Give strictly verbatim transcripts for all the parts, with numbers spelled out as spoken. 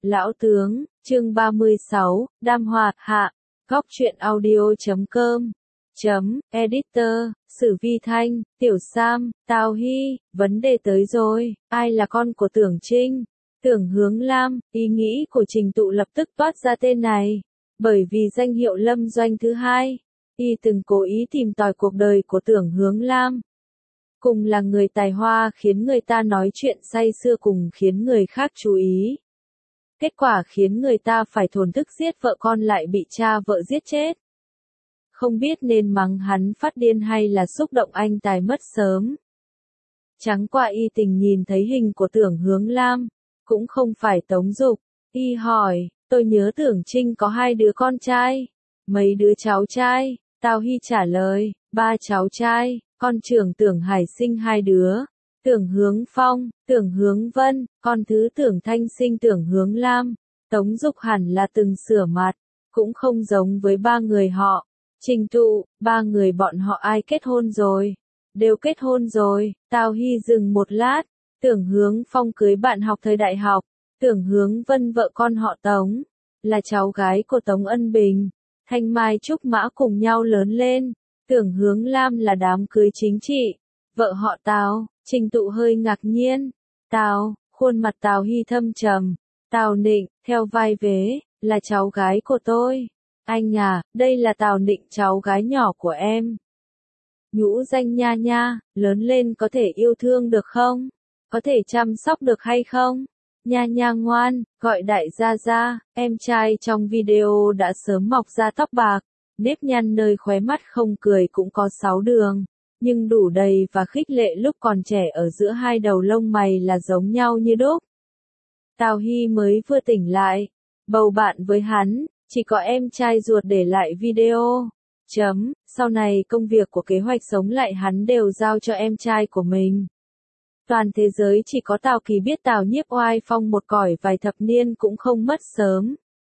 Lão tướng, chương ba mươi sáu, Đam Hoa, hạ, góc truyện audio.com, chấm, editor, Sử Vi Thanh, Tiểu Sam, Tào Hy, vấn đề tới rồi, ai là con của Tưởng Trinh? Tưởng Hướng Lam, ý nghĩ của Trình Tụ lập tức toát ra tên này, bởi vì danh hiệu Lâm Doanh thứ hai, y từng cố ý tìm tòi cuộc đời của Tưởng Hướng Lam. Cùng là người tài hoa khiến người ta nói chuyện say sưa, cùng khiến người khác chú ý. Kết quả khiến người ta phải thổn thức giết vợ con lại bị cha vợ giết chết. Không biết nên mắng hắn phát điên hay là xúc động anh tài mất sớm. Trắng qua y tình nhìn thấy hình của Tưởng Hướng Lam, cũng không phải Tống Dục. Y hỏi, tôi nhớ Tưởng Trinh có hai đứa con trai, mấy đứa cháu trai? Tào Hy trả lời, ba cháu trai, con trưởng Tưởng Hải sinh hai đứa. Tưởng Hướng Phong, Tưởng Hướng Vân, con thứ Tưởng Thanh sinh Tưởng Hướng Lam. Tống Dục hẳn là từng sửa mặt, cũng không giống với ba người họ. Trình Tụ, ba người bọn họ ai kết hôn rồi? Đều kết hôn rồi. Tào Hy dừng một lát. Tưởng Hướng Phong cưới bạn học thời đại học. Tưởng Hướng Vân vợ con họ Tống, là cháu gái của Tống Ân Bình. Thanh Mai Trúc Mã cùng nhau lớn lên. Tưởng Hướng Lam là đám cưới chính trị. Vợ họ Tào. Trình Tụ hơi ngạc nhiên. Tào, khuôn mặt Tào Hy thâm trầm. Tào Nịnh, theo vai vế, là cháu gái của tôi. Anh à, đây là Tào Nịnh, cháu gái nhỏ của em. Nhũ danh Nha Nha, lớn lên có thể yêu thương được không? Có thể chăm sóc được hay không? Nha Nha ngoan, gọi đại gia gia. Em trai trong video đã sớm mọc ra tóc bạc, nếp nhăn nơi khóe mắt không cười cũng có sáu đường, nhưng đủ đầy và khích lệ lúc còn trẻ. Ở giữa hai đầu lông mày là giống nhau như đúc. Tào Hy mới vừa tỉnh lại, bầu bạn với hắn, chỉ có em trai ruột để lại video. Chấm, sau này công việc của kế hoạch sống lại hắn đều giao cho em trai của mình. Toàn thế giới chỉ có Tào Kỳ biết Tào Nhiếp oai phong một cõi vài thập niên cũng không mất sớm.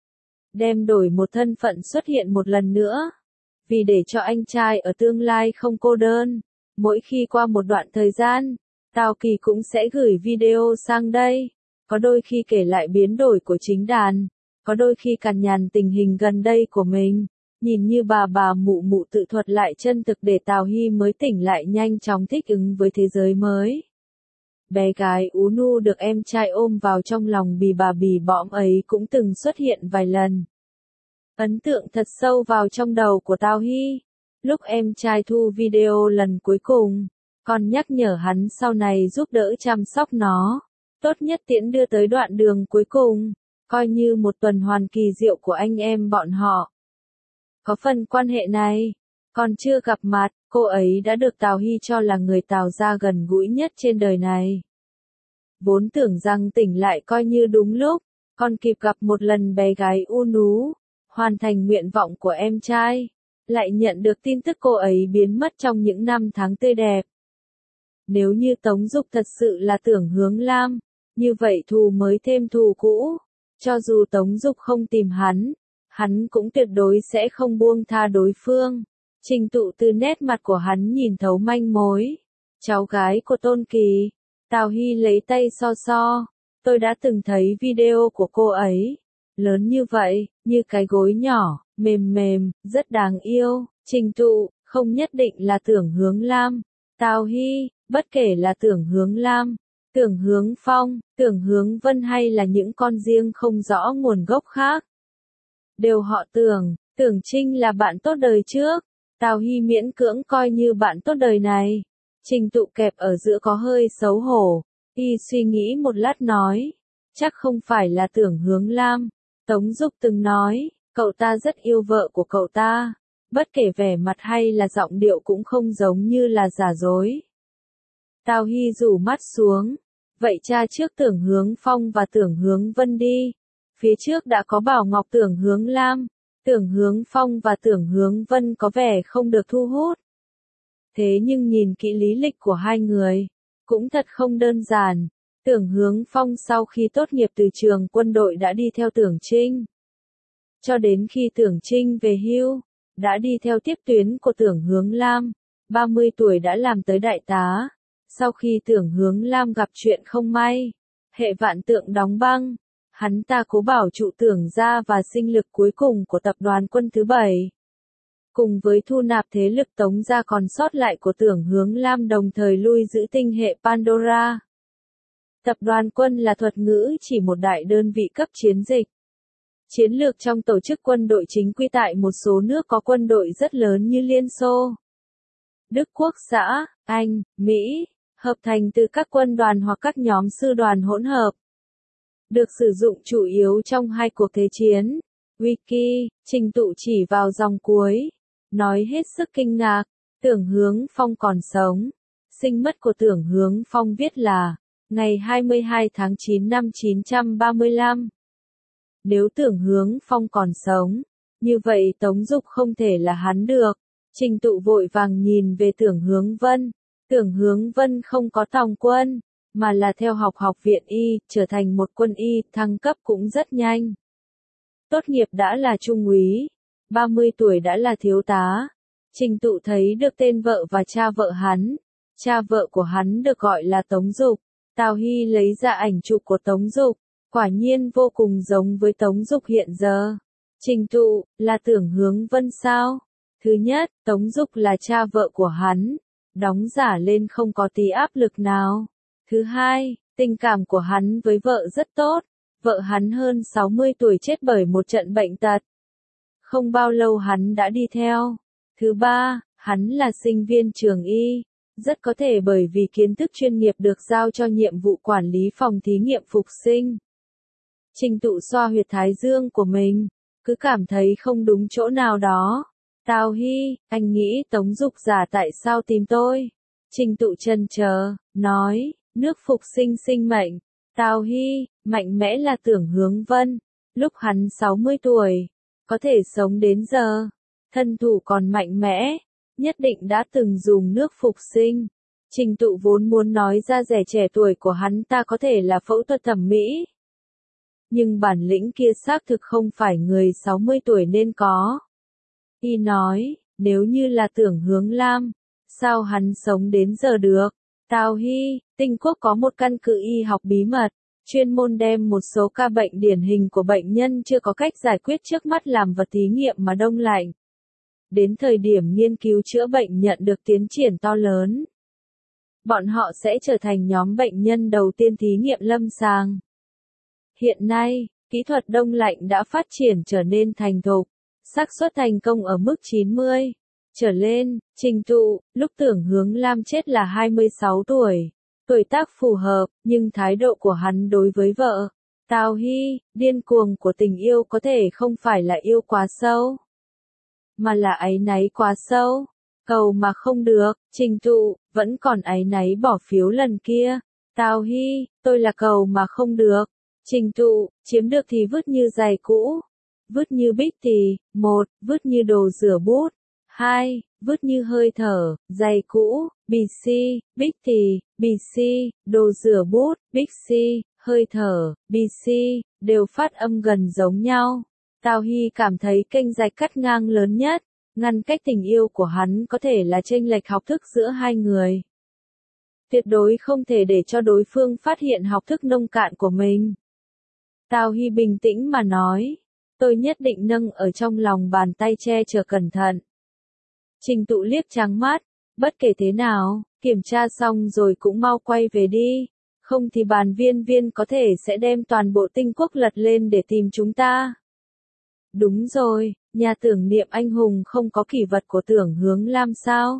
Đem đổi một thân phận xuất hiện một lần nữa. Vì để cho anh trai ở tương lai không cô đơn, mỗi khi qua một đoạn thời gian, Tào Kỳ cũng sẽ gửi video sang đây. Có đôi khi kể lại biến đổi của chính đàn, có đôi khi cằn nhằn tình hình gần đây của mình, nhìn như bà bà mụ mụ tự thuật lại chân thực để Tào Hy mới tỉnh lại nhanh chóng thích ứng với thế giới mới. Bé gái ú nu được em trai ôm vào trong lòng bì bà bì bõm ấy cũng từng xuất hiện vài lần. Ấn tượng thật sâu vào trong đầu của Tào Hy. Lúc em trai thu video lần cuối cùng, còn nhắc nhở hắn sau này giúp đỡ chăm sóc nó, tốt nhất tiễn đưa tới đoạn đường cuối cùng, coi như một tuần hoàn kỳ diệu của anh em bọn họ. Có phần quan hệ này, còn chưa gặp mặt, cô ấy đã được Tào Hy cho là người Tào gia gần gũi nhất trên đời này. Vốn tưởng rằng tỉnh lại coi như đúng lúc, còn kịp gặp một lần bé gái u nú, hoàn thành nguyện vọng của em trai, lại nhận được tin tức cô ấy biến mất trong những năm tháng tươi đẹp. Nếu như Tống Dục thật sự là Tưởng Hướng Lam, như vậy thù mới thêm thù cũ, cho dù Tống Dục không tìm hắn, hắn cũng tuyệt đối sẽ không buông tha đối phương. Trình Tụ từ nét mặt của hắn nhìn thấu manh mối. Cháu gái của Tôn Kỳ. Tào Hy lấy tay so so. Tôi đã từng thấy video của cô ấy. Lớn như vậy, như cái gối nhỏ, mềm mềm, rất đáng yêu. Trình Tụ, không nhất định là Tưởng Hướng Lam. Tào Hy, bất kể là Tưởng Hướng Lam, Tưởng Hướng Phong, Tưởng Hướng Vân hay là những con riêng không rõ nguồn gốc khác, đều họ Tưởng. Tưởng Trinh là bạn tốt đời trước. Tào Hy miễn cưỡng coi như bạn tốt đời này. Trình Tụ kẹp ở giữa có hơi xấu hổ. Y suy nghĩ một lát nói, chắc không phải là Tưởng Hướng Lam. Tống Dục từng nói, cậu ta rất yêu vợ của cậu ta. Bất kể vẻ mặt hay là giọng điệu cũng không giống như là giả dối. Tào Hy rủ mắt xuống. Vậy cha trước Tưởng Hướng Phong và Tưởng Hướng Vân đi. Phía trước đã có Bảo Ngọc Tưởng Hướng Lam. Tưởng Hướng Phong và Tưởng Hướng Vân có vẻ không được thu hút. Thế nhưng nhìn kỹ lý lịch của hai người, cũng thật không đơn giản. Tưởng Hướng Phong sau khi tốt nghiệp từ trường quân đội đã đi theo Tưởng Trinh. Cho đến khi Tưởng Trinh về hưu, đã đi theo tiếp tuyến của Tưởng Hướng Lam. ba mươi tuổi đã làm tới đại tá. Sau khi Tưởng Hướng Lam gặp chuyện không may, hệ vạn tượng đóng băng, Hắn ta cố bảo trụ Tưởng gia và sinh lực cuối cùng của tập đoàn Quân thứ bảy. Cùng với thu nạp thế lực Tống gia còn sót lại của Tưởng Hướng Lam, đồng thời lui giữ tinh hệ Pandora. Tập đoàn Quân là thuật ngữ chỉ một đại đơn vị cấp chiến dịch. Chiến lược trong tổ chức quân đội chính quy tại một số nước có quân đội rất lớn như Liên Xô, Đức Quốc xã, Anh, Mỹ, hợp thành từ các quân đoàn hoặc các nhóm sư đoàn hỗn hợp. Được sử dụng chủ yếu trong hai cuộc thế chiến. Wiki, Trình Tụ chỉ vào dòng cuối. Nói hết sức kinh ngạc, Tưởng Hướng Phong còn sống. Sinh mất của Tưởng Hướng Phong viết là, ngày hai mươi hai tháng chín năm chín trăm ba mươi lăm. Nếu Tưởng Hướng Phong còn sống, như vậy Tống Dục không thể là hắn được. Trình Tụ vội vàng nhìn về Tưởng Hướng Vân. Tưởng Hướng Vân không có tòng quân, mà là theo học học viện y, trở thành một quân y, thăng cấp cũng rất nhanh. Tốt nghiệp đã là trung úy, ba mươi tuổi đã là thiếu tá. Trình Tụ thấy được tên vợ và cha vợ hắn. Cha vợ của hắn được gọi là Tống Dục. Tào Hy lấy ra ảnh chụp của Tống Dục, quả nhiên vô cùng giống với Tống Dục hiện giờ. Trình Tụ, là Tưởng Hướng Vân sao? Thứ nhất, Tống Dục là cha vợ của hắn, đóng giả lên không có tí áp lực nào. Thứ hai, tình cảm của hắn với vợ rất tốt, vợ hắn hơn sáu mươi tuổi chết bởi một trận bệnh tật. Không bao lâu hắn đã đi theo. Thứ ba, hắn là sinh viên trường y, rất có thể bởi vì kiến thức chuyên nghiệp được giao cho nhiệm vụ quản lý phòng thí nghiệm phục sinh. Trình Tụ xoa huyệt thái dương của mình, cứ cảm thấy không đúng chỗ nào đó. Tào Hy, anh nghĩ Tống Dục giả tại sao tìm tôi? Trình Tụ chần chờ, nói, nước phục sinh sinh mệnh. Tào Hy, mạnh mẽ là Tưởng Hướng Vân, lúc hắn sáu mươi tuổi, có thể sống đến giờ, thân thủ còn mạnh mẽ, nhất định đã từng dùng nước phục sinh. Trình Tụ vốn muốn nói ra rẻ trẻ tuổi của hắn ta có thể là phẫu thuật thẩm mỹ. Nhưng bản lĩnh kia xác thực không phải người sáu mươi tuổi nên có. Y nói, nếu như là Tưởng Hướng Lam, sao hắn sống đến giờ được? Tào Hy, Tinh Quốc có một căn cứ y học bí mật, chuyên môn đem một số ca bệnh điển hình của bệnh nhân chưa có cách giải quyết trước mắt làm vật thí nghiệm mà đông lạnh. Đến thời điểm nghiên cứu chữa bệnh nhận được tiến triển to lớn, bọn họ sẽ trở thành nhóm bệnh nhân đầu tiên thí nghiệm lâm sàng. Hiện nay, kỹ thuật đông lạnh đã phát triển trở nên thành thục, xác suất thành công ở mức chín mươi trở lên. Trình Tụ, lúc Tưởng Hướng Lam chết là hai mươi sáu tuổi, tuổi tác phù hợp, nhưng thái độ của hắn đối với vợ, Tào Hy, điên cuồng của tình yêu có thể không phải là yêu quá sâu, mà là áy náy quá sâu, cầu mà không được. Trình Tụ, vẫn còn áy náy bỏ phiếu lần kia. Tào Hy, tôi là cầu mà không được. Trình Tụ, chiếm được thì vứt như giày cũ, vứt như bích thì, một, vứt như đồ rửa bút, hai, vứt như hơi thở, giày cũ, bì xi, bích thì, bì xi, đồ rửa bút, bích xi, hơi thở, bì xi, đều phát âm gần giống nhau. Tào Hy cảm thấy kênh rạch cắt ngang lớn nhất, ngăn cách tình yêu của hắn có thể là chênh lệch học thức giữa hai người. Tuyệt đối không thể để cho đối phương phát hiện học thức nông cạn của mình. Tào Hy bình tĩnh mà nói, tôi nhất định nâng ở trong lòng bàn tay che chở cẩn thận. Trình Tụ liếc trắng mắt, bất kể thế nào, kiểm tra xong rồi cũng mau quay về đi, không thì bàn viên viên có thể sẽ đem toàn bộ Tinh Quốc lật lên để tìm chúng ta. Đúng rồi, nhà tưởng niệm anh hùng không có kỷ vật của Tưởng Hướng Lam sao?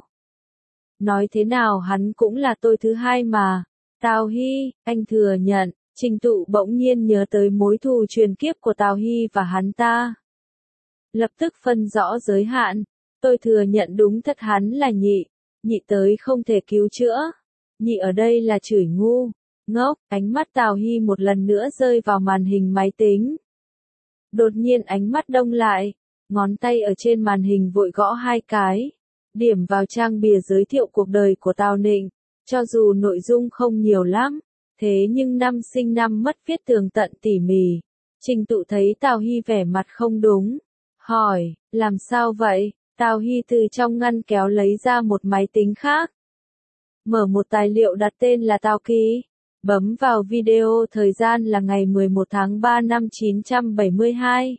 Nói thế nào hắn cũng là tôi thứ hai mà. Tào Hy, anh thừa nhận. Trình Tụ bỗng nhiên nhớ tới mối thù truyền kiếp của Tào Hy và hắn ta. Lập tức phân rõ giới hạn. Tôi thừa nhận đúng thật hắn là nhị. Nhị tới không thể cứu chữa. Nhị ở đây là chửi ngu, ngốc. Ánh mắt Tào Hy một lần nữa rơi vào màn hình máy tính. Đột nhiên ánh mắt đông lại. Ngón tay ở trên màn hình vội gõ hai cái. Điểm vào trang bìa giới thiệu cuộc đời của Tào Nịnh. Cho dù nội dung không nhiều lắm, thế nhưng năm sinh năm mất viết tường tận tỉ mỉ. Trình Tụ thấy Tào Hy vẻ mặt không đúng. Hỏi, làm sao vậy? Tào Hy từ trong ngăn kéo lấy ra một máy tính khác. Mở một tài liệu đặt tên là Tào Kỳ. Bấm vào video, thời gian là ngày mười một tháng ba năm chín trăm bảy mươi hai.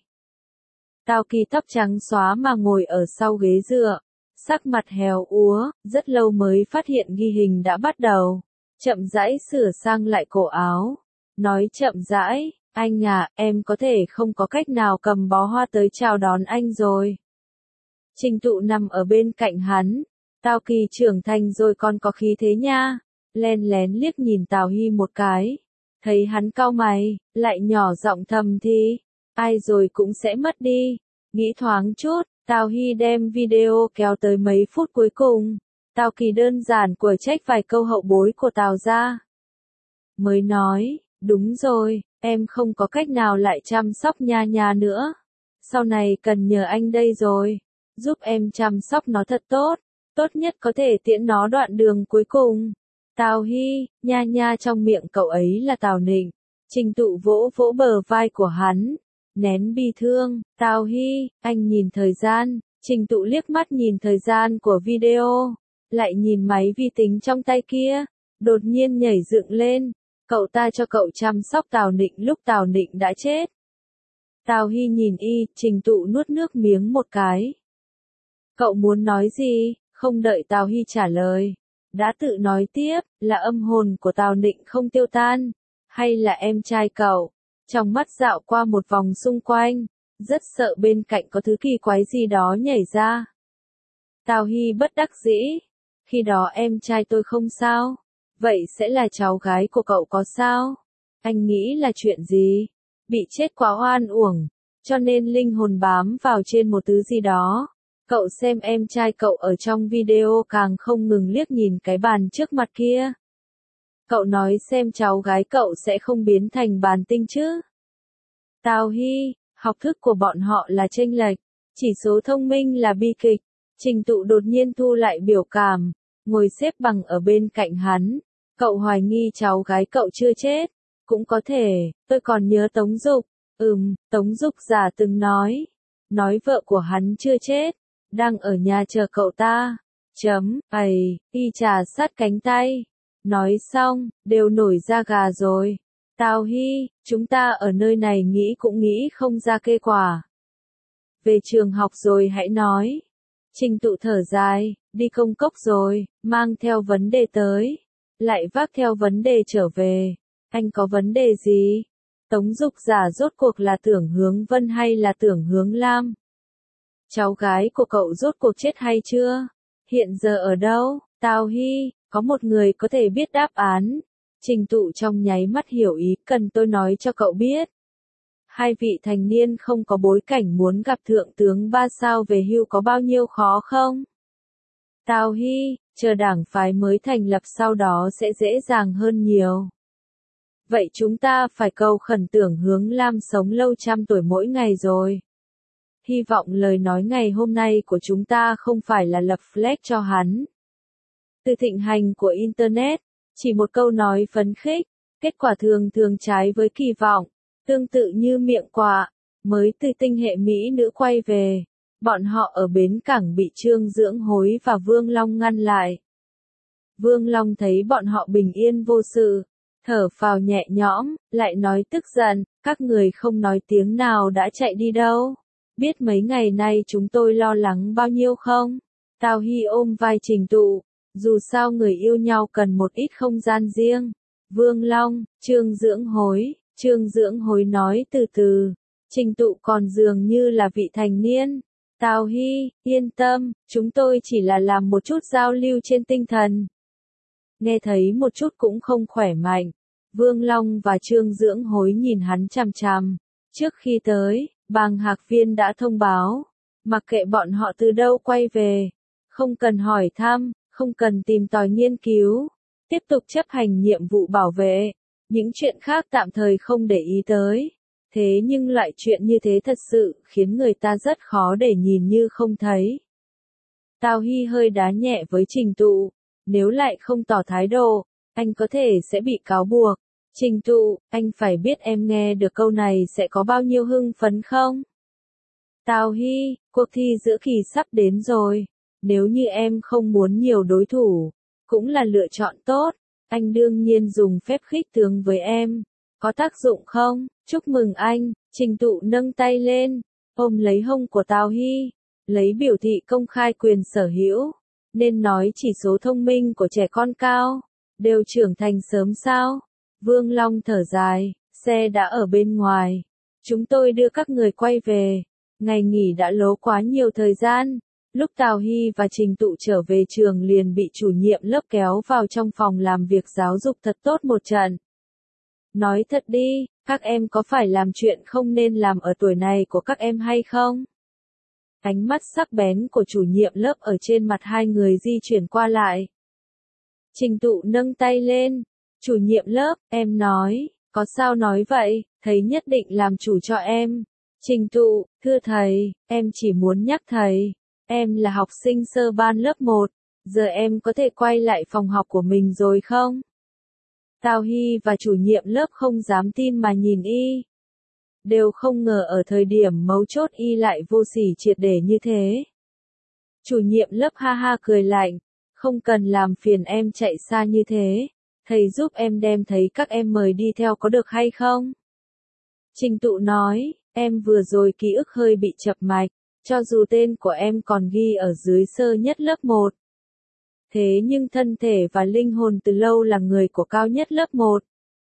Tao Kỳ tóc trắng xóa mà ngồi ở sau ghế dựa, sắc mặt héo úa, rất lâu mới phát hiện ghi hình đã bắt đầu. Chậm rãi sửa sang lại cổ áo, nói chậm rãi, anh à, em có thể không có cách nào cầm bó hoa tới chào đón anh rồi. Trình Tụ nằm ở bên cạnh hắn, Tao Kỳ trưởng thành rồi còn có khí thế nha, len lén liếc nhìn Tào Hy một cái, thấy hắn cau mày, lại nhỏ giọng thầm thì, ai rồi cũng sẽ mất đi, nghĩ thoáng chút, Tào Hy đem video kéo tới mấy phút cuối cùng, Tao Kỳ đơn giản của trách vài câu hậu bối của Tào ra. Mới nói, đúng rồi, em không có cách nào lại chăm sóc Nha Nha nữa, sau này cần nhờ anh đây rồi, giúp em chăm sóc nó thật tốt, tốt nhất có thể tiễn nó đoạn đường cuối cùng. Tào Hy, Nha Nha trong miệng cậu ấy là Tào Nịnh. Trình Tụ vỗ vỗ bờ vai của hắn, nén bi thương, Tào Hy, anh nhìn thời gian. Trình Tụ liếc mắt nhìn thời gian của video, lại nhìn máy vi tính trong tay kia, đột nhiên nhảy dựng lên, cậu ta cho cậu chăm sóc Tào Nịnh lúc Tào Nịnh đã chết. Tào Hy nhìn y, Trình Tụ nuốt nước miếng một cái. Cậu muốn nói gì? Không đợi Tào Hy trả lời, đã tự nói tiếp, là âm hồn của Tào Nịnh không tiêu tan, hay là em trai cậu? Trong mắt dạo qua một vòng xung quanh, rất sợ bên cạnh có thứ kỳ quái gì đó nhảy ra. Tào Hy bất đắc dĩ, khi đó em trai tôi không sao, vậy sẽ là cháu gái của cậu có sao? Anh nghĩ là chuyện gì? Bị chết quá oan uổng, cho nên linh hồn bám vào trên một thứ gì đó. Cậu xem em trai cậu ở trong video càng không ngừng liếc nhìn cái bàn trước mặt kia. Cậu nói xem cháu gái cậu sẽ không biến thành bàn tinh chứ? Tào Hy, học thức của bọn họ là chênh lệch, chỉ số thông minh là bi kịch. Trình Tụ đột nhiên thu lại biểu cảm, ngồi xếp bằng ở bên cạnh hắn. Cậu hoài nghi cháu gái cậu chưa chết. Cũng có thể, tôi còn nhớ Tống Dục. Ừm, Tống Dục giả từng nói. Nói vợ của hắn chưa chết. Đang ở nhà chờ cậu ta. Chấm, ầy, y trà sát cánh tay. Nói xong, đều nổi da gà rồi. Tào Hy, chúng ta ở nơi này nghĩ cũng nghĩ không ra kết quả. Về trường học rồi hãy nói. Trình Tụ thở dài, đi công cốc rồi, mang theo vấn đề tới. Lại vác theo vấn đề trở về. Anh có vấn đề gì? Tống Dục giả rốt cuộc là Tưởng Hướng Vân hay là Tưởng Hướng Lam? Cháu gái của cậu rốt cuộc chết hay chưa? Hiện giờ ở đâu? Tào Hy, có một người có thể biết đáp án. Trình Tụ trong nháy mắt hiểu ý, cần tôi nói cho cậu biết. Hai vị thành niên không có bối cảnh muốn gặp thượng tướng ba sao về hưu có bao nhiêu khó không? Tào Hy, chờ đảng phái mới thành lập sau đó sẽ dễ dàng hơn nhiều. Vậy chúng ta phải cầu khẩn Tưởng Hướng Lam sống lâu trăm tuổi mỗi ngày rồi. Hy vọng lời nói ngày hôm nay của chúng ta không phải là lập flag cho hắn. Từ thịnh hành của Internet, chỉ một câu nói phấn khích, kết quả thường thường trái với kỳ vọng, tương tự như miệng quạ, mới từ tinh hệ Mỹ nữ quay về. Bọn họ ở bến cảng bị Trương Dưỡng Hối và Vương Long ngăn lại. Vương Long thấy bọn họ bình yên vô sự, thở phào nhẹ nhõm, lại nói tức giận, các người không nói tiếng nào đã chạy đi đâu. Biết mấy ngày nay chúng tôi lo lắng bao nhiêu không? Tào Hy ôm vai Trình Tụ, dù sao người yêu nhau cần một ít không gian riêng. Vương Long, Trương Dưỡng Hối, Trương Dưỡng Hối nói từ từ, Trình Tụ còn dường như là vị thành niên. Tào Hy, yên tâm, chúng tôi chỉ là làm một chút giao lưu trên tinh thần. Nghe thấy một chút cũng không khỏe mạnh. Vương Long và Trương Dưỡng Hối nhìn hắn chằm chằm. Trước khi tới, Bàng Hạc Viên đã thông báo, mặc kệ bọn họ từ đâu quay về, không cần hỏi thăm, không cần tìm tòi nghiên cứu, tiếp tục chấp hành nhiệm vụ bảo vệ, những chuyện khác tạm thời không để ý tới. Thế nhưng loại chuyện như thế thật sự khiến người ta rất khó để nhìn như không thấy. Tào Hy hơi đá nhẹ với Trình Tụ, nếu lại không tỏ thái độ, anh có thể sẽ bị cáo buộc. Trình Tụ, anh phải biết em nghe được câu này sẽ có bao nhiêu hưng phấn không? Tào Hy, cuộc thi giữa kỳ sắp đến rồi. Nếu như em không muốn nhiều đối thủ, cũng là lựa chọn tốt. Anh đương nhiên dùng phép khích tướng với em. Có tác dụng không? Chúc mừng anh. Trình Tụ nâng tay lên, ôm lấy hông của Tào Hy, lấy biểu thị công khai quyền sở hữu. Nên nói chỉ số thông minh của trẻ con cao, đều trưởng thành sớm sao? Vương Long thở dài, xe đã ở bên ngoài. Chúng tôi đưa các người quay về. Ngày nghỉ đã lố quá nhiều thời gian. Lúc Tào Hy và Trình Tụ trở về trường liền bị chủ nhiệm lớp kéo vào trong phòng làm việc giáo dục thật tốt một trận. Nói thật đi, các em có phải làm chuyện không nên làm ở tuổi này của các em hay không? Ánh mắt sắc bén của chủ nhiệm lớp ở trên mặt hai người di chuyển qua lại. Trình Tụ nâng tay lên. Chủ nhiệm lớp, em nói, có sao nói vậy, thầy nhất định làm chủ cho em. Trình Tụ, thưa thầy, em chỉ muốn nhắc thầy, em là học sinh sơ ban lớp một, giờ em có thể quay lại phòng học của mình rồi không? Tào Hy và chủ nhiệm lớp không dám tin mà nhìn y. Đều không ngờ ở thời điểm mấu chốt y lại vô sỉ triệt để như thế. Chủ nhiệm lớp ha ha cười lạnh, không cần làm phiền em chạy xa như thế, thầy giúp em đem thấy các em mời đi theo có được hay không? Trình Tụ nói, em vừa rồi ký ức hơi bị chập mạch, cho dù tên của em còn ghi ở dưới sơ nhất lớp một. Thế nhưng thân thể và linh hồn từ lâu là người của cao nhất lớp một.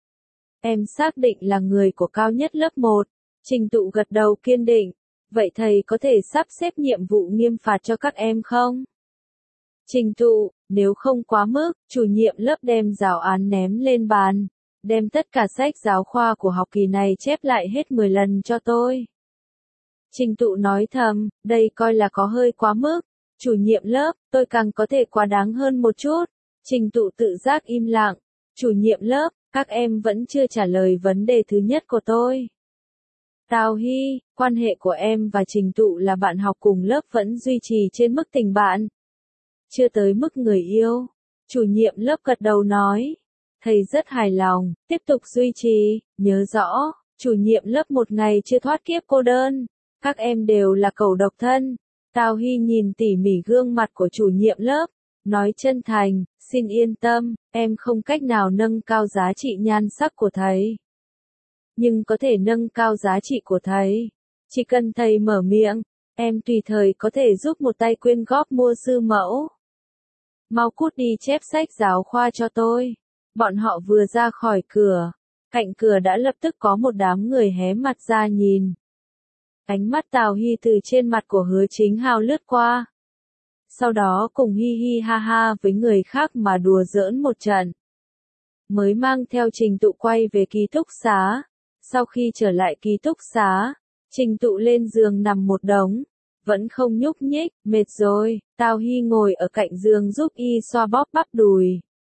Em xác định là người của cao nhất lớp một. Trình Tụ gật đầu kiên định. Vậy thầy có thể sắp xếp nhiệm vụ nghiêm phạt cho các em không? Trình Tụ, nếu không quá mức, chủ nhiệm lớp đem giáo án ném lên bàn. Đem tất cả sách giáo khoa của học kỳ này chép lại hết mười lần cho tôi. Trình Tụ nói thầm, đây coi là có hơi quá mức. Chủ nhiệm lớp, tôi càng có thể quá đáng hơn một chút. Trình Tụ tự giác im lặng. Chủ nhiệm lớp, các em vẫn chưa trả lời vấn đề thứ nhất của tôi. Tào Hy, quan hệ của em và Trình Tụ là bạn học cùng lớp vẫn duy trì trên mức tình bạn. Chưa tới mức người yêu. Chủ nhiệm lớp gật đầu nói. Thầy rất hài lòng, tiếp tục duy trì, nhớ rõ, chủ nhiệm lớp một ngày chưa thoát kiếp cô đơn. Các em đều là cẩu độc thân. Tào Hy nhìn tỉ mỉ gương mặt của chủ nhiệm lớp, nói chân thành, xin yên tâm, em không cách nào nâng cao giá trị nhan sắc của thầy. Nhưng có thể nâng cao giá trị của thầy. Chỉ cần thầy mở miệng, em tùy thời có thể giúp một tay quyên góp mua sư mẫu. Mau cút đi chép sách giáo khoa cho tôi. Bọn họ vừa ra khỏi cửa, cạnh cửa đã lập tức có một đám người hé mặt ra nhìn. Ánh mắt Tào Hy từ trên mặt của Hứa Chính Hào lướt qua. Sau đó cùng hi hi ha ha với người khác mà đùa giỡn một trận. Mới mang theo Trình Tụ quay về ký túc xá. Sau khi trở lại ký túc xá, Trình Tụ lên giường nằm một đống. Vẫn không nhúc nhích, mệt rồi. Tào Hy ngồi ở cạnh giường giúp y xoa bóp bắp đùi.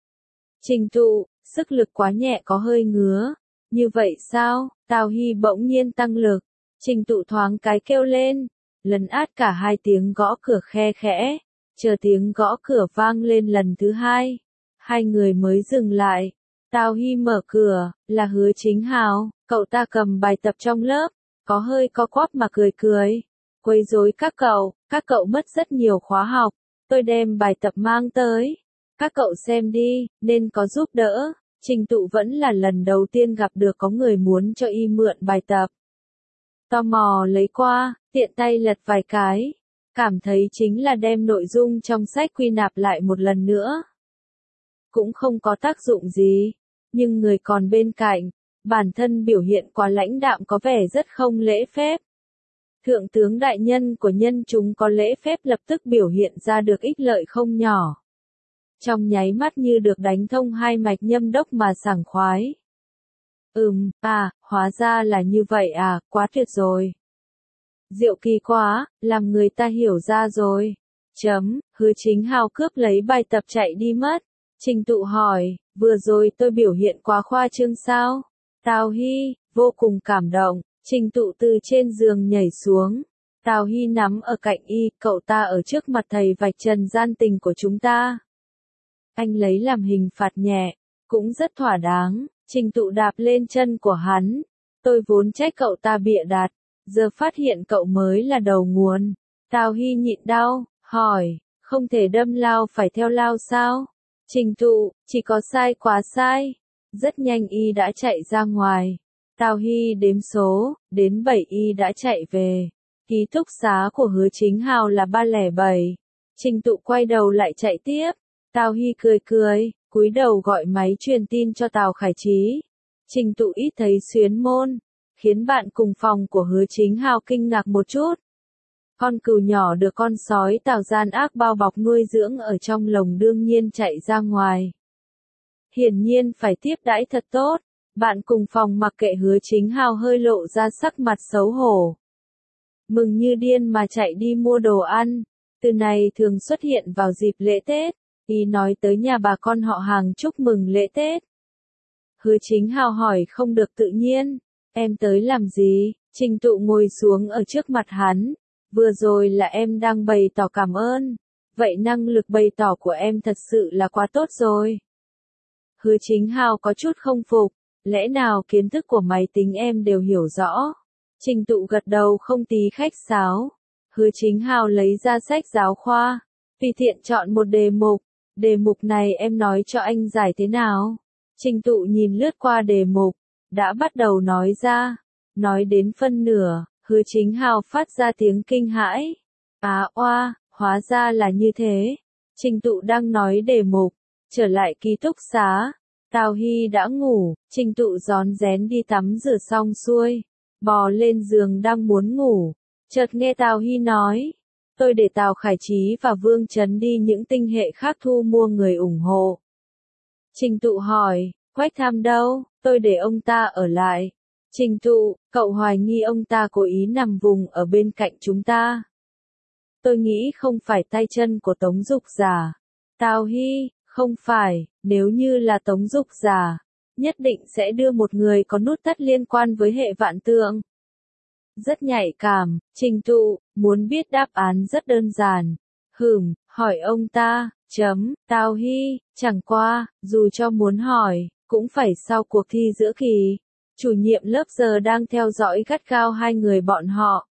Trình Tụ, sức lực quá nhẹ có hơi ngứa. Như vậy sao? Tào Hy bỗng nhiên tăng lực. Trình Tụ thoáng cái kêu lên, lấn át cả hai tiếng gõ cửa khe khẽ, chờ tiếng gõ cửa vang lên lần thứ hai, hai người mới dừng lại. Tào Hy mở cửa, là Hứa Chính Hào, cậu ta cầm bài tập trong lớp, có hơi co quắp mà cười cười, quấy rối các cậu, các cậu mất rất nhiều khóa học, tôi đem bài tập mang tới, các cậu xem đi, nên có giúp đỡ. Trình Tụ vẫn là lần đầu tiên gặp được có người muốn cho y mượn bài tập. Tò mò lấy qua, tiện tay lật vài cái, cảm thấy chính là đem nội dung trong sách quy nạp lại một lần nữa. Cũng không có tác dụng gì, nhưng người còn bên cạnh, bản thân biểu hiện quá lãnh đạm có vẻ rất không lễ phép. Thượng tướng đại nhân của nhân chúng có lễ phép lập tức biểu hiện ra được ích lợi không nhỏ. Trong nháy mắt như được đánh thông hai mạch nhâm đốc mà sảng khoái. Ừm, à, hóa ra là như vậy à, quá tuyệt rồi. Diệu kỳ quá, làm người ta hiểu ra rồi. Chấm, Hứa Chính Hào cướp lấy bài tập chạy đi mất. Trình Tụ hỏi, vừa rồi tôi biểu hiện quá khoa trương sao? Tào Hy, vô cùng cảm động. Trình Tụ từ trên giường nhảy xuống. Tào Hy nắm ở cạnh y, cậu ta ở trước mặt thầy vạch trần gian tình của chúng ta. Anh lấy làm hình phạt nhẹ, cũng rất thỏa đáng. Trình Tụ đạp lên chân của hắn. Tôi vốn trách cậu ta bịa đặt, giờ phát hiện cậu mới là đầu nguồn. Tào Hy nhịn đau, hỏi, không thể đâm lao phải theo lao sao? Trình Tụ, chỉ có sai quá sai. Rất nhanh y đã chạy ra ngoài. Tào Hy đếm số, đến bảy y đã chạy về. Ký túc xá của Hứa Chính Hào là ba không bảy. Trình Tụ quay đầu lại chạy tiếp. Tào Hy cười cười, cúi đầu gọi máy truyền tin cho Tào Khải Chí. Trình Tụ ít thấy xuyến môn, khiến bạn cùng phòng của Hứa Chính Hào kinh ngạc một chút. Con cừu nhỏ được con sói Tào gian ác bao bọc nuôi dưỡng ở trong lồng đương nhiên chạy ra ngoài. Hiển nhiên phải tiếp đãi thật tốt. Bạn cùng phòng mặc kệ Hứa Chính Hào hơi lộ ra sắc mặt xấu hổ. Mừng như điên mà chạy đi mua đồ ăn. Từ này thường xuất hiện vào dịp lễ Tết. Y nói tới nhà bà con họ hàng chúc mừng lễ Tết. Hứa Chính Hào hỏi không được tự nhiên. Em tới làm gì? Trình Tụ ngồi xuống ở trước mặt hắn. Vừa rồi là em đang bày tỏ cảm ơn. Vậy năng lực bày tỏ của em thật sự là quá tốt rồi. Hứa Chính Hào có chút không phục. Lẽ nào kiến thức của máy tính em đều hiểu rõ? Trình Tụ gật đầu không tí khách sáo. Hứa Chính Hào lấy ra sách giáo khoa. Tùy tiện chọn một đề mục. Đề mục này em nói cho anh giải thế nào? Trình Tụ nhìn lướt qua đề mục. Đã bắt đầu nói ra. Nói đến phân nửa, Hứa Chính Hào phát ra tiếng kinh hãi. Á oa, hóa ra là như thế. Trình Tụ đang nói đề mục. Trở lại ký túc xá. Tào Hy đã ngủ, Trình Tụ rón rén đi tắm rửa xong xuôi. Bò lên giường đang muốn ngủ. Chợt nghe Tào Hy nói. Tôi để Tào Khải Chí và Vương Trấn đi những tinh hệ khác thu mua người ủng hộ. Trình Tụ hỏi, Quách Tham đâu? Tôi để ông ta ở lại. Trình Tụ, cậu hoài nghi ông ta cố ý nằm vùng ở bên cạnh chúng ta. Tôi nghĩ không phải tay chân của Tống Dục Giả. Tào Hy, không phải, nếu như là Tống Dục Giả, nhất định sẽ đưa một người có nút thắt liên quan với hệ vạn tượng. Rất nhạy cảm, Trình Tụ, muốn biết đáp án rất đơn giản. Hửm, hỏi ông ta, chấm, Tào Hy, chẳng qua, dù cho muốn hỏi, cũng phải sau cuộc thi giữa kỳ. Chủ nhiệm lớp giờ đang theo dõi gắt gao hai người bọn họ.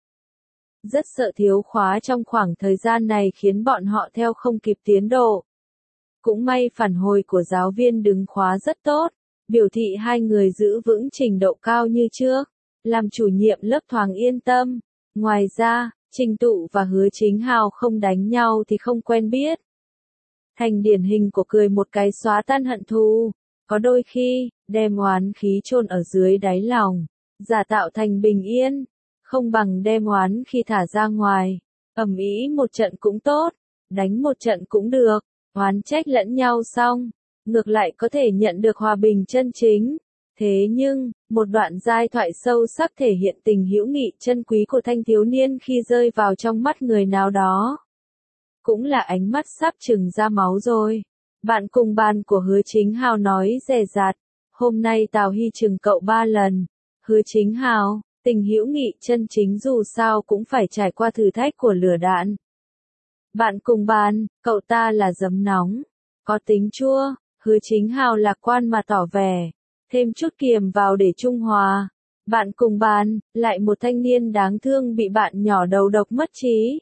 Rất sợ thiếu khóa trong khoảng thời gian này khiến bọn họ theo không kịp tiến độ. Cũng may phản hồi của giáo viên đứng khóa rất tốt, biểu thị hai người giữ vững trình độ cao như trước, làm chủ nhiệm lớp thoáng yên tâm. Ngoài ra, Trình Tụ và Hứa Chính Hào không đánh nhau thì không quen biết. Thành điển hình của cười một cái xóa tan hận thù, có đôi khi, đem oán khí chôn ở dưới đáy lòng, giả tạo thành bình yên, không bằng đem oán khi thả ra ngoài, ầm ĩ một trận cũng tốt, đánh một trận cũng được. Oán trách lẫn nhau xong, ngược lại có thể nhận được hòa bình chân chính. Thế nhưng, một đoạn giai thoại sâu sắc thể hiện tình hữu nghị chân quý của thanh thiếu niên khi rơi vào trong mắt người nào đó. Cũng là ánh mắt sắp trừng ra máu rồi. Bạn cùng bàn của Hứa Chính Hào nói dè dặt, hôm nay Tào Hy chừng cậu ba lần. Hứa Chính Hào, tình hữu nghị chân chính dù sao cũng phải trải qua thử thách của lửa đạn. Bạn cùng bàn, cậu ta là giấm nóng, có tính chua. Hứa Chính Hào lạc quan mà tỏ vẻ, thêm chút kiềm vào để trung hòa. Bạn cùng bàn, lại một thanh niên đáng thương bị bạn nhỏ đầu độc mất trí.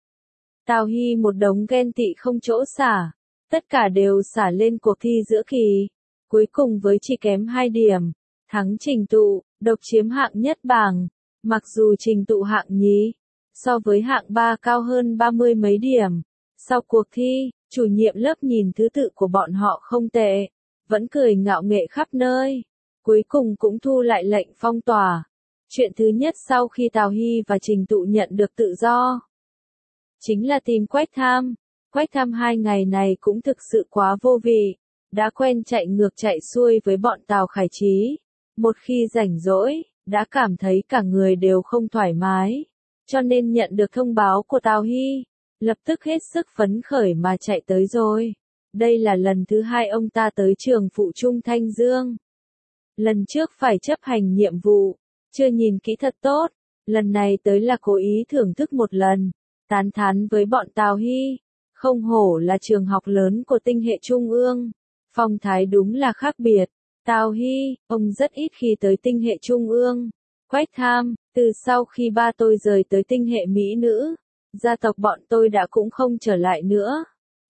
Tào Hy một đống ghen tị không chỗ xả, tất cả đều xả lên cuộc thi giữa kỳ. Cuối cùng với chỉ kém hai điểm, thắng Trình Tụ, độc chiếm hạng nhất bảng. Mặc dù Trình Tụ hạng nhì, so với hạng ba cao hơn ba mươi mấy điểm. Sau cuộc thi, chủ nhiệm lớp nhìn thứ tự của bọn họ không tệ, vẫn cười ngạo nghễ khắp nơi. Cuối cùng cũng thu lại lệnh phong tỏa. Chuyện thứ nhất sau khi Tào Hy và Trình Tụ nhận được tự do, chính là tìm Quách Tham. Quách Tham hai ngày này cũng thực sự quá vô vị, đã quen chạy ngược chạy xuôi với bọn Tào Khải Chí. Một khi rảnh rỗi, đã cảm thấy cả người đều không thoải mái. Cho nên nhận được thông báo của Tào Hy, lập tức hết sức phấn khởi mà chạy tới rồi. Đây là lần thứ hai ông ta tới trường phụ trung Thanh Dương. Lần trước phải chấp hành nhiệm vụ, chưa nhìn kỹ thật tốt. Lần này tới là cố ý thưởng thức một lần, tán thán với bọn Tào Hy. Không hổ là trường học lớn của tinh hệ trung ương. Phong thái đúng là khác biệt. Tào Hy, ông rất ít khi tới tinh hệ trung ương. Quách Tham, từ sau khi ba tôi rời tới tinh hệ mỹ nữ, gia tộc bọn tôi đã cũng không trở lại nữa.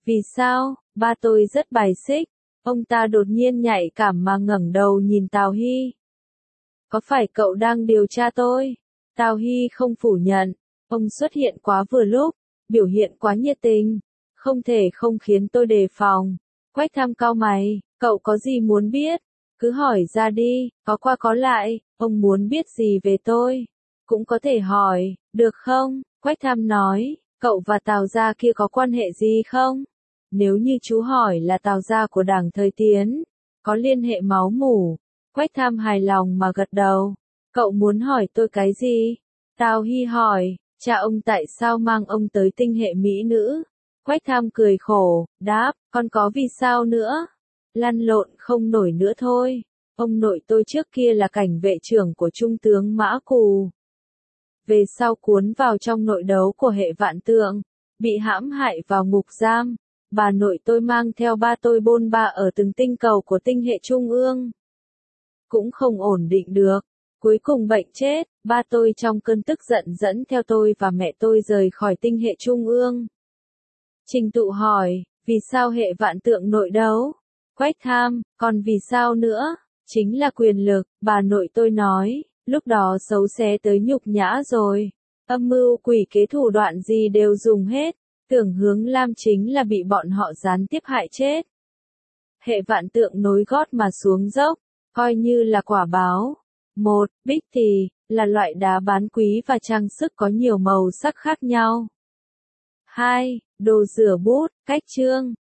Vì sao? Ba tôi rất bài xích. Ông ta đột nhiên nhạy cảm mà ngẩng đầu nhìn Tào Hy. Có phải cậu đang điều tra tôi? Tào Hy không phủ nhận. Ông xuất hiện quá vừa lúc, biểu hiện quá nhiệt tình. Không thể không khiến tôi đề phòng. Quách Tham cau mày, cậu có gì muốn biết? Cứ hỏi ra đi, có qua có lại, ông muốn biết gì về tôi? Cũng có thể hỏi, được không? Quách Tham nói, cậu và Tào gia kia có quan hệ gì không? Nếu như chú hỏi là Tào gia của Đảng Thời Tiến, có liên hệ máu mủ. Quách Tham hài lòng mà gật đầu. Cậu muốn hỏi tôi cái gì? Tào Hy hỏi, cha ông tại sao mang ông tới tinh hệ mỹ nữ? Quách Tham cười khổ, đáp, còn có vì sao nữa? Lăn lộn không nổi nữa thôi. Ông nội tôi trước kia là cảnh vệ trưởng của Trung tướng Mã Cù. Về sau cuốn vào trong nội đấu của hệ vạn tượng, bị hãm hại vào ngục giam. Bà nội tôi mang theo ba tôi bôn ba ở từng tinh cầu của tinh hệ trung ương. Cũng không ổn định được. Cuối cùng bệnh chết, ba tôi trong cơn tức giận dẫn theo tôi và mẹ tôi rời khỏi tinh hệ trung ương. Trình Tụ hỏi, vì sao hệ vạn tượng nội đấu? Quách Tham, còn vì sao nữa? Chính là quyền lực, bà nội tôi nói, lúc đó xấu xé tới nhục nhã rồi. Âm mưu quỷ kế thủ đoạn gì đều dùng hết. Tưởng Hướng Lam chính là bị bọn họ gián tiếp hại chết. Hệ vạn tượng nối gót mà xuống dốc, coi như là quả báo. Một, bích thì, là loại đá bán quý và trang sức có nhiều màu sắc khác nhau. Hai, đồ rửa bút, cách chương.